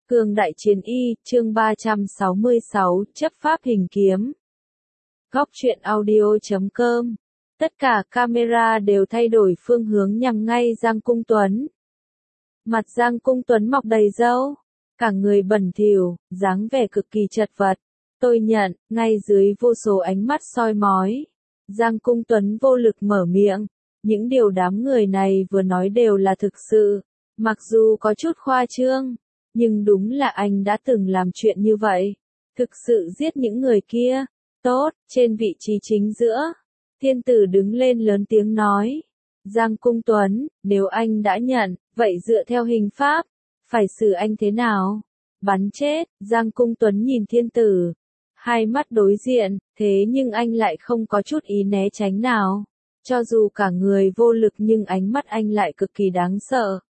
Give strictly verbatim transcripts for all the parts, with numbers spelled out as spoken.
Cương đại chiến y, chương ba trăm sáu mươi sáu, chấp pháp hình kiếm. Góc truyện audio chấm com. Tất cả camera đều thay đổi phương hướng nhằm ngay Giang Cung Tuấn. Mặt Giang Cung Tuấn mọc đầy râu, cả người bẩn thỉu, dáng vẻ cực kỳ chật vật. Tôi nhận, ngay dưới vô số ánh mắt soi mói. Giang Cung Tuấn vô lực mở miệng. Những điều đám người này vừa nói đều là thực sự. Mặc dù có chút khoa trương, nhưng đúng là anh đã từng làm chuyện như vậy. Thực sự giết những người kia. Tốt, trên vị trí chính giữa. Thiên tử đứng lên lớn tiếng nói. Giang Cung Tuấn, nếu anh đã nhận, vậy dựa theo hình pháp, phải xử anh thế nào? Bắn chết, Giang Cung Tuấn nhìn thiên tử. Hai mắt đối diện, thế nhưng anh lại không có chút ý né tránh nào. Cho dù cả người vô lực nhưng ánh mắt anh lại cực kỳ đáng sợ.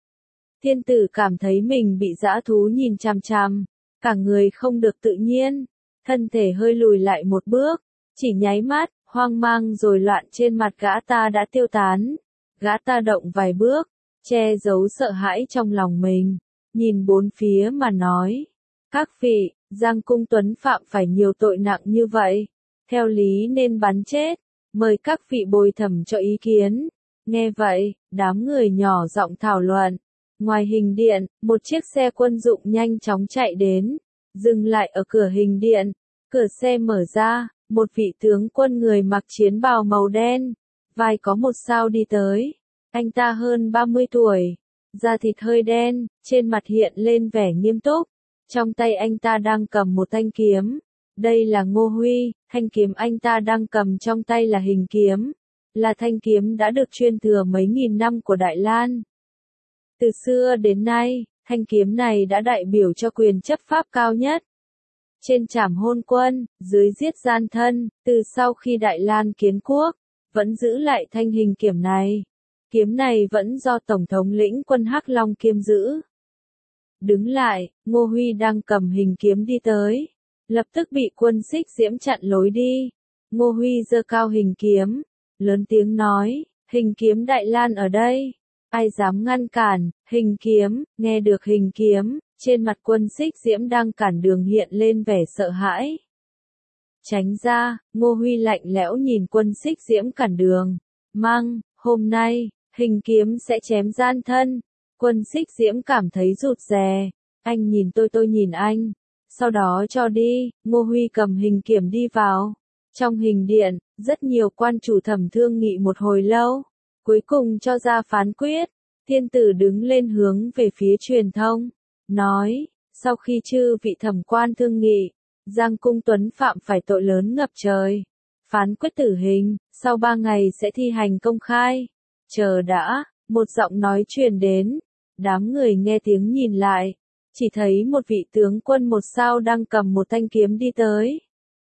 Thiên tử cảm thấy mình bị dã thú nhìn chằm chằm, cả người không được tự nhiên, thân thể hơi lùi lại một bước, chỉ nháy mắt, hoang mang rồi loạn trên mặt gã ta đã tiêu tán. Gã ta động vài bước, che giấu sợ hãi trong lòng mình, nhìn bốn phía mà nói. Các vị, Giang Cung Tuấn phạm phải nhiều tội nặng như vậy, theo lý nên bắn chết, mời các vị bồi thẩm cho ý kiến. Nghe vậy, đám người nhỏ giọng thảo luận. Ngoài hình điện, một chiếc xe quân dụng nhanh chóng chạy đến, dừng lại ở cửa hình điện. Cửa xe mở ra, một vị tướng quân người mặc chiến bào màu đen, vai có một sao đi tới. Anh ta hơn ba mươi tuổi, da thịt hơi đen, trên mặt hiện lên vẻ nghiêm túc. Trong tay anh ta đang cầm một thanh kiếm. Đây là Ngô Huy, thanh kiếm anh ta đang cầm trong tay là hình kiếm. Là thanh kiếm đã được truyền thừa mấy nghìn năm của Đại Lan. Từ xưa đến nay, thanh kiếm này đã đại biểu cho quyền chấp pháp cao nhất. Trên trảm hôn quân, dưới giết gian thân, từ sau khi Đại Lan kiến quốc, vẫn giữ lại thanh hình kiếm này. Kiếm này vẫn do Tổng thống lĩnh quân Hắc Long kiêm giữ. Đứng lại, Ngô Huy đang cầm hình kiếm đi tới. Lập tức bị quân Xích Diễm chặn lối đi. Ngô Huy giơ cao hình kiếm, lớn tiếng nói, hình kiếm Đại Lan ở đây. Ai dám ngăn cản, hình kiếm, nghe được hình kiếm, trên mặt quân Xích Diễm đang cản đường hiện lên vẻ sợ hãi. Tránh ra, Ngô Huy lạnh lẽo nhìn quân Xích Diễm cản đường. Mang, hôm nay, hình kiếm sẽ chém gian thân. Quân Xích Diễm cảm thấy rụt rè. Anh nhìn tôi tôi nhìn anh. Sau đó cho đi, Ngô Huy cầm hình kiếm đi vào. Trong hình điện, rất nhiều quan chủ thẩm thương nghị một hồi lâu. Cuối cùng cho ra phán quyết, thiên tử đứng lên hướng về phía truyền thông, nói, sau khi chư vị thẩm quan thương nghị, Giang Cung Tuấn phạm phải tội lớn ngập trời, phán quyết tử hình, sau ba ngày sẽ thi hành công khai. Chờ đã, một giọng nói truyền đến, đám người nghe tiếng nhìn lại, chỉ thấy một vị tướng quân một sao đang cầm một thanh kiếm đi tới.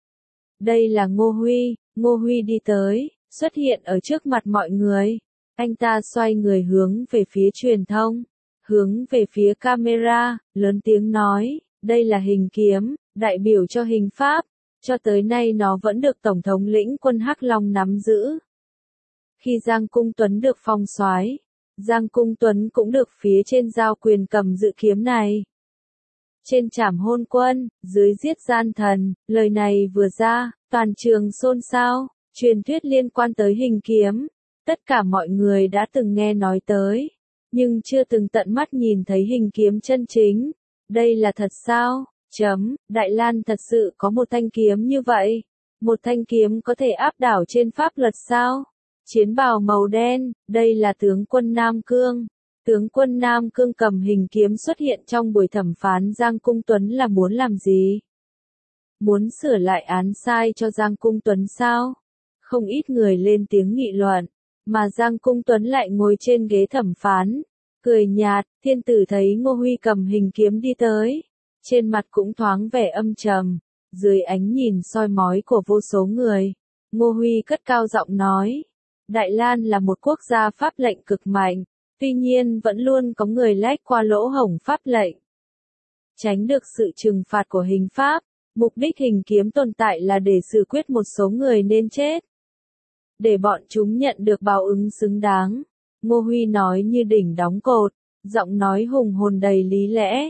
Đây là Ngô Huy, Ngô Huy đi tới, xuất hiện ở trước mặt mọi người. Anh ta xoay người hướng về phía truyền thông, hướng về phía camera, lớn tiếng nói, đây là hình kiếm, đại biểu cho hình pháp, cho tới nay nó vẫn được Tổng thống lĩnh quân Hắc Long nắm giữ. Khi Giang Cung Tuấn được phong soái, Giang Cung Tuấn cũng được phía trên giao quyền cầm giữ kiếm này. Trên trảm hôn quân, dưới giết gian thần, lời này vừa ra, toàn trường xôn xao, truyền thuyết liên quan tới hình kiếm. Tất cả mọi người đã từng nghe nói tới, nhưng chưa từng tận mắt nhìn thấy hình kiếm chân chính. Đây là thật sao? Chấm, Đại Lan thật sự có một thanh kiếm như vậy. Một thanh kiếm có thể áp đảo trên pháp luật sao? Chiến bào màu đen, đây là tướng quân Nam Cương. Tướng quân Nam Cương cầm hình kiếm xuất hiện trong buổi thẩm phán Giang Cung Tuấn là muốn làm gì? Muốn sửa lại án sai cho Giang Cung Tuấn sao? Không ít người lên tiếng nghị luận. Mà Giang Cung Tuấn lại ngồi trên ghế thẩm phán, cười nhạt. Thiên tử thấy Ngô Huy cầm hình kiếm đi tới, trên mặt cũng thoáng vẻ âm trầm, dưới ánh nhìn soi mói của vô số người, Ngô Huy cất cao giọng nói, Đại Lan là một quốc gia pháp lệnh cực mạnh, tuy nhiên vẫn luôn có người lách qua lỗ hổng pháp lệnh, tránh được sự trừng phạt của hình pháp. Mục đích hình kiếm tồn tại là để xử quyết một số người nên chết, để bọn chúng nhận được báo ứng xứng đáng. Ngô Huy nói như đỉnh đóng cột, giọng nói hùng hồn đầy lý lẽ.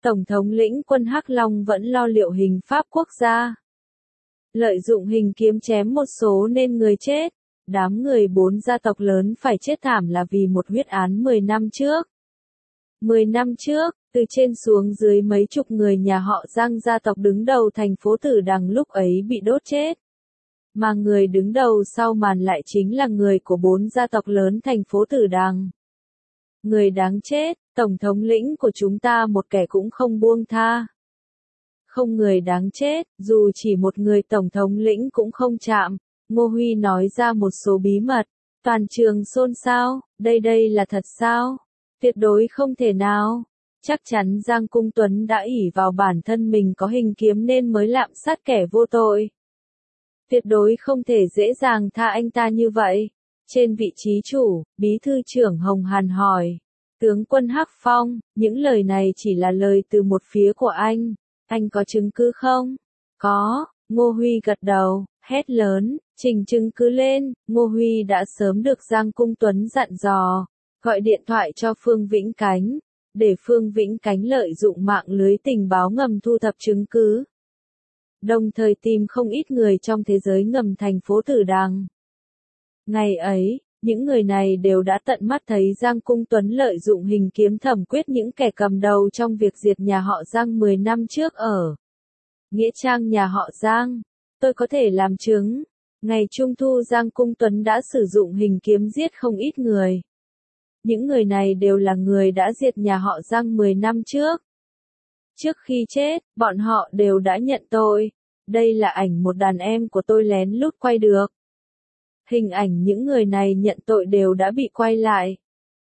Tổng thống lĩnh quân Hắc Long vẫn lo liệu hình pháp quốc gia. Lợi dụng hình kiếm chém một số nên người chết. Đám người bốn gia tộc lớn phải chết thảm là vì một huyết án mười năm trước. mười năm trước, từ trên xuống dưới mấy chục người nhà họ Giang gia tộc đứng đầu thành phố Tử Đằng lúc ấy bị đốt chết. Mà người đứng đầu sau màn lại chính là người của bốn gia tộc lớn thành phố Tử Đằng. Người đáng chết, tổng thống lĩnh của chúng ta một kẻ cũng không buông tha. Không người đáng chết, dù chỉ một người tổng thống lĩnh cũng không chạm. Ngô Huy nói ra một số bí mật. Toàn trường xôn xao, đây đây là thật sao? Tuyệt đối không thể nào. Chắc chắn Giang Cung Tuấn đã ỷ vào bản thân mình có hình kiếm nên mới lạm sát kẻ vô tội. Tuyệt đối không thể dễ dàng tha anh ta như vậy. Trên vị trí chủ, Bí thư trưởng Hồng Hàn hỏi. Tướng quân Hắc Phong, những lời này chỉ là lời từ một phía của anh. Anh có chứng cứ không? Có, Ngô Huy gật đầu, hét lớn, trình chứng cứ lên. Ngô Huy đã sớm được Giang Cung Tuấn dặn dò, gọi điện thoại cho Phương Vĩnh Cánh, để Phương Vĩnh Cánh lợi dụng mạng lưới tình báo ngầm thu thập chứng cứ. Đồng thời tìm không ít người trong thế giới ngầm thành phố Tử Đằng. Ngày ấy, những người này đều đã tận mắt thấy Giang Cung Tuấn lợi dụng hình kiếm thẩm quyết những kẻ cầm đầu trong việc diệt nhà họ Giang mười năm trước ở nghĩa trang nhà họ Giang. Tôi có thể làm chứng, ngày Trung thu Giang Cung Tuấn đã sử dụng hình kiếm giết không ít người. Những người này đều là người đã diệt nhà họ Giang mười năm trước. Trước khi chết, bọn họ đều đã nhận tội. Đây là ảnh một đàn em của tôi lén lút quay được. Hình ảnh những người này nhận tội đều đã bị quay lại.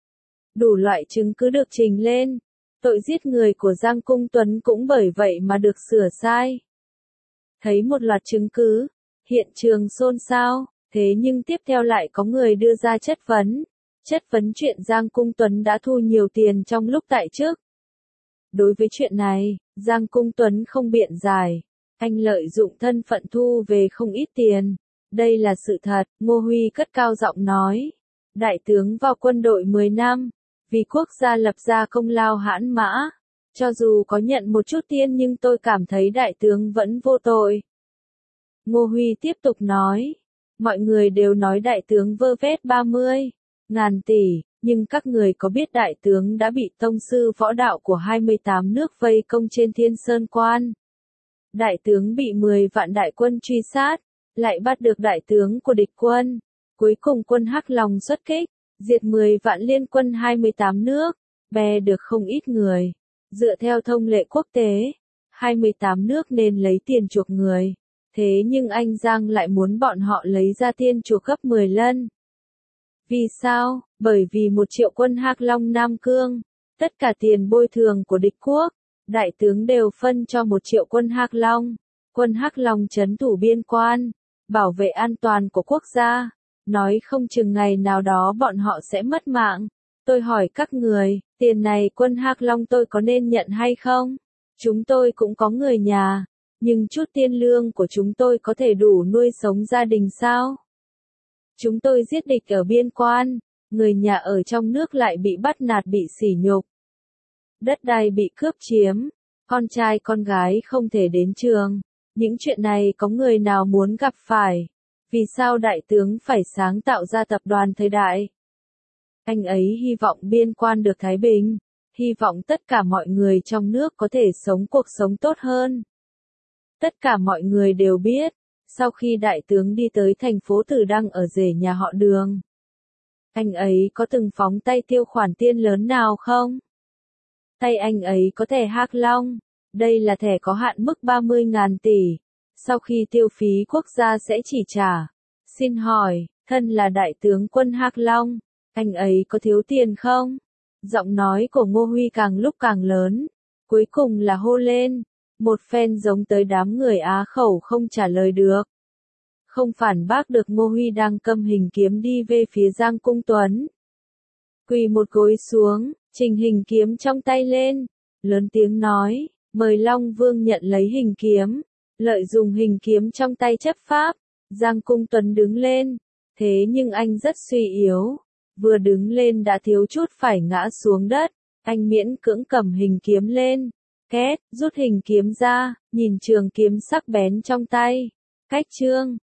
Đủ loại chứng cứ được trình lên. Tội giết người của Giang Cung Tuấn cũng bởi vậy mà được sửa sai. Thấy một loạt chứng cứ, hiện trường xôn xao, thế nhưng tiếp theo lại có người đưa ra chất vấn. Chất vấn chuyện Giang Cung Tuấn đã thu nhiều tiền trong lúc tại chức. Đối với chuyện này, Giang Cung Tuấn không biện giải. Anh lợi dụng thân phận thu về không ít tiền. Đây là sự thật, Ngô Huy cất cao giọng nói. Đại tướng vào quân đội mười năm, vì quốc gia lập ra công lao hãn mã. Cho dù có nhận một chút tiền nhưng tôi cảm thấy đại tướng vẫn vô tội. Ngô Huy tiếp tục nói. Mọi người đều nói đại tướng vơ vét ba mươi ngàn tỷ, nhưng các người có biết đại tướng đã bị tông sư võ đạo của hai mươi tám nước vây công trên Thiên Sơn Quan. Đại tướng bị mười vạn đại quân truy sát, lại bắt được đại tướng của địch quân. Cuối cùng quân Hắc Long xuất kích, diệt mười vạn liên quân hai mươi tám nước, bè được không ít người. Dựa theo thông lệ quốc tế, hai mươi tám nước nên lấy tiền chuộc người. Thế nhưng anh Giang lại muốn bọn họ lấy ra tiền chuộc gấp mười lần. Vì sao? Bởi vì một triệu quân Hắc Long Nam Cương, tất cả tiền bồi thường của địch quốc, đại tướng đều phân cho một triệu quân Hắc Long. Quân Hắc Long trấn thủ biên quan, bảo vệ an toàn của quốc gia. Nói không chừng ngày nào đó bọn họ sẽ mất mạng. Tôi hỏi các người, tiền này quân Hắc Long tôi có nên nhận hay không? Chúng tôi cũng có người nhà, nhưng chút tiền lương của chúng tôi có thể đủ nuôi sống gia đình sao? Chúng tôi giết địch ở biên quan, người nhà ở trong nước lại bị bắt nạt bị sỉ nhục. Đất đai bị cướp chiếm, con trai con gái không thể đến trường. Những chuyện này có người nào muốn gặp phải? Vì sao đại tướng phải sáng tạo ra tập đoàn thời đại? Anh ấy hy vọng biên quan được thái bình, hy vọng tất cả mọi người trong nước có thể sống cuộc sống tốt hơn. Tất cả mọi người đều biết, sau khi đại tướng đi tới thành phố Tử Đăng ở rể nhà họ Đường, anh ấy có từng phóng tay tiêu khoản tiền lớn nào không? Tay anh ấy có thẻ Hắc Long, đây là thẻ có hạn mức ba mươi ngàn tỷ, sau khi tiêu phí quốc gia sẽ chỉ trả. Xin hỏi, thân là đại tướng quân Hắc Long, anh ấy có thiếu tiền không? Giọng nói của Ngô Huy càng lúc càng lớn, cuối cùng là hô lên, một phen giống tới đám người Á khẩu không trả lời được. Không phản bác được Ngô Huy đang cầm hình kiếm đi về phía Giang Cung Tuấn. Quỳ một gối xuống, trình hình kiếm trong tay lên, lớn tiếng nói, mời Long Vương nhận lấy hình kiếm, lợi dụng hình kiếm trong tay chấp pháp. Giang Cung Tuấn đứng lên, thế nhưng anh rất suy yếu, vừa đứng lên đã thiếu chút phải ngã xuống đất, anh miễn cưỡng cầm hình kiếm lên, Két, rút hình kiếm ra, nhìn trường kiếm sắc bén trong tay. Cách chương